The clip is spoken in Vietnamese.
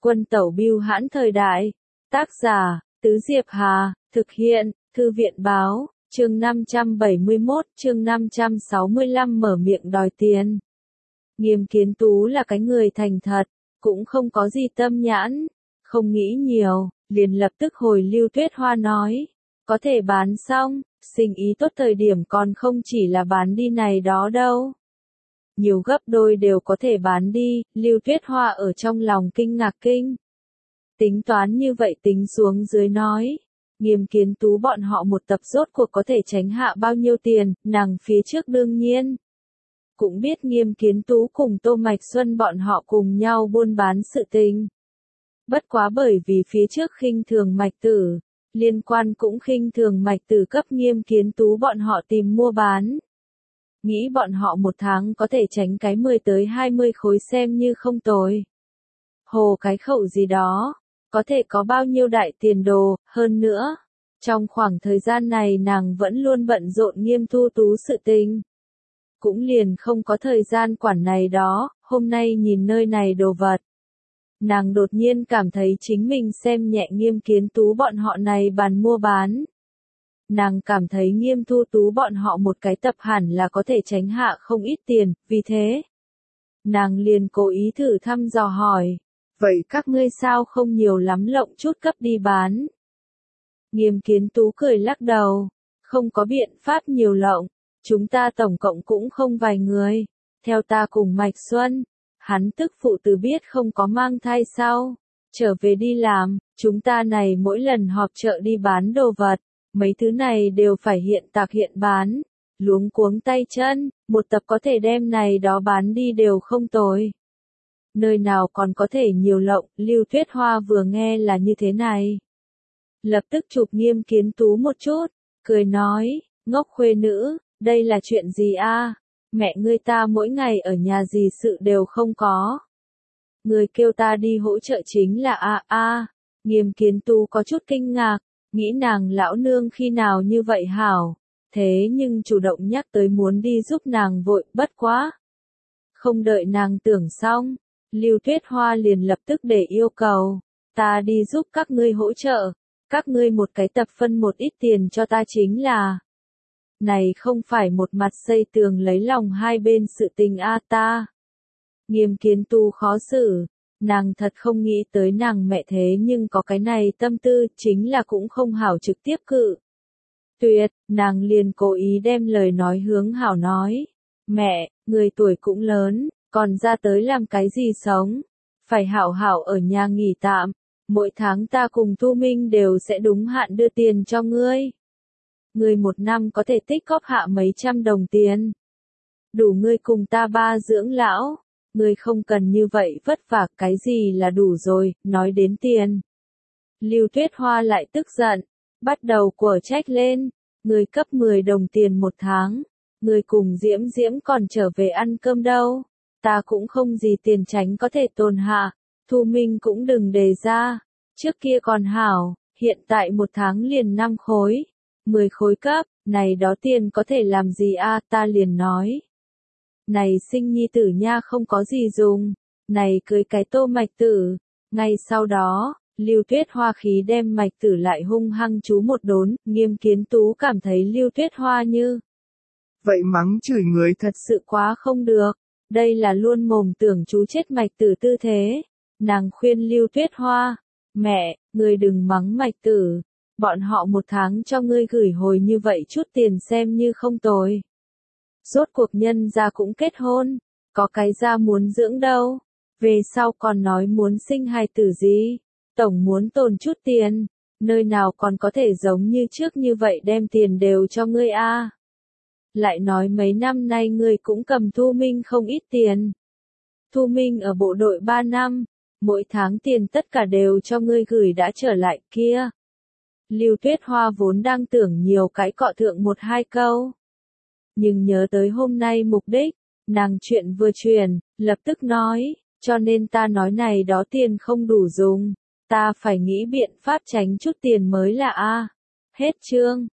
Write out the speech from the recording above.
Quân tẩu bưu hãn thời đại. Tác giả, Tứ Diệp Hà, thực hiện, Thư viện báo, chương 571, chương 565 mở miệng đòi tiền. Nghiêm Kiến Tú là cái người thành thật, cũng không có gì tâm nhãn, không nghĩ nhiều, liền lập tức hồi Lưu Tuyết Hoa nói, có thể bán xong, sinh ý tốt thời điểm còn không chỉ là bán đi này đó đâu. Nhiều gấp đôi đều có thể bán đi, Lưu Tuyết Hoa ở trong lòng kinh ngạc kinh. Tính toán như vậy tính xuống dưới nói, Nghiêm Kiến Tú bọn họ một tập rốt cuộc có thể tránh hạ bao nhiêu tiền, nàng phía trước đương nhiên. Cũng biết Nghiêm Kiến Tú cùng Tô Mạch Xuân bọn họ cùng nhau buôn bán sự tình. Bất quá bởi vì phía trước khinh thường Mạch Tử, liên quan cũng khinh thường Mạch Tử cấp Nghiêm Kiến Tú bọn họ tìm mua bán. Nghĩ bọn họ một tháng có thể tránh cái 10 tới 20 khối xem như không tồi. Hồ cái khẩu gì đó, có thể có bao nhiêu đại tiền đồ, hơn nữa. Trong khoảng thời gian này nàng vẫn luôn bận rộn Nghiêm Thu Tú sự tình. Cũng liền không có thời gian quản này đó, hôm nay nhìn nơi này đồ vật. Nàng đột nhiên cảm thấy chính mình xem nhẹ Nghiêm Kiến Tú bọn họ này bàn mua bán. Nàng cảm thấy Nghiêm Thu Tú bọn họ một cái tập hẳn là có thể tránh hạ không ít tiền, vì thế. Nàng liền cố ý thử thăm dò hỏi, vậy các ngươi sao không nhiều lắm lộng chút cấp đi bán? Nghiêm Kiến Tú cười lắc đầu, không có biện pháp nhiều lộng, chúng ta tổng cộng cũng không vài người, theo ta cùng Mạch Xuân, hắn tức phụ tử biết không có mang thai sao, trở về đi làm, chúng ta này mỗi lần họp chợ đi bán đồ vật. Mấy thứ này đều phải hiện tạc hiện bán, luống cuống tay chân, một tập có thể đem này đó bán đi đều không tồi. Nơi nào còn có thể nhiều lộng, Lưu Tuyết Hoa vừa nghe là như thế này. Lập tức chụp Nghiêm Kiến Tú một chút, cười nói, ngốc khuê nữ, đây là chuyện gì a? Mẹ ngươi ta mỗi ngày ở nhà gì sự đều không có. Người kêu ta đi hỗ trợ chính là Nghiêm Kiến Tú có chút kinh ngạc. Nghĩ nàng lão nương khi nào như vậy hảo, thế nhưng chủ động nhắc tới muốn đi giúp nàng vội, bất quá. Không đợi nàng tưởng xong, Lưu Tuyết Hoa liền lập tức để yêu cầu, ta đi giúp các ngươi hỗ trợ, các ngươi một cái tập phân một ít tiền cho ta chính là. Này không phải một mặt xây tường lấy lòng hai bên sự tình ta. Nghiêm Kiến Tú khó xử. Nàng thật không nghĩ tới nàng mẹ thế nhưng có cái này tâm tư, chính là cũng không hảo trực tiếp cự. Tuyệt, nàng liền cố ý đem lời nói hướng hảo nói. Mẹ, người tuổi cũng lớn, còn ra tới làm cái gì sống? Phải hảo hảo ở nhà nghỉ tạm, mỗi tháng ta cùng Thu Minh đều sẽ đúng hạn đưa tiền cho ngươi. Ngươi một năm có thể tích góp hạ mấy trăm đồng tiền. Đủ ngươi cùng ta ba dưỡng lão. Ngươi không cần như vậy vất vả, cái gì là đủ rồi, nói đến tiền. Lưu Tuyết Hoa lại tức giận, bắt đầu quở trách lên, ngươi cấp 10 đồng tiền một tháng, ngươi cùng Diễm Diễm còn trở về ăn cơm đâu, ta cũng không gì tiền tránh có thể tồn hạ, Thu Minh cũng đừng đề ra, trước kia còn hảo, hiện tại một tháng liền 5 khối, 10 khối cấp, này đó tiền có thể làm gì ta liền nói. Này sinh nhi tử nha không có gì dùng, này cưới cái Tô Mạch Tử. Ngay sau đó, Lưu Tuyết Hoa khí đem Mạch Tử lại hung hăng chú một đốn, Nghiêm Kiến Tú cảm thấy Lưu Tuyết Hoa như vậy mắng chửi người thật sự quá không được, đây là luôn mồm tưởng chú chết Mạch Tử tư thế. Nàng khuyên Lưu Tuyết Hoa, mẹ, ngươi đừng mắng Mạch Tử, bọn họ một tháng cho ngươi gửi hồi như vậy chút tiền xem như không tồi. Rốt cuộc nhân gia cũng kết hôn, có cái gia muốn dưỡng đâu, về sau còn nói muốn sinh hài tử gì, tổng muốn tồn chút tiền, nơi nào còn có thể giống như trước như vậy đem tiền đều cho ngươi Lại nói mấy năm nay ngươi cũng cầm Thu Minh không ít tiền. Thu Minh ở bộ đội 3 năm, mỗi tháng tiền tất cả đều cho ngươi gửi đã trở lại kia. Lưu Tuyết Hoa vốn đang tưởng nhiều cái cọ thượng một hai câu. Nhưng nhớ tới hôm nay mục đích, nàng chuyện vừa truyền, lập tức nói, cho nên ta nói này đó tiền không đủ dùng, ta phải nghĩ biện pháp tránh chút tiền mới là Hết chương.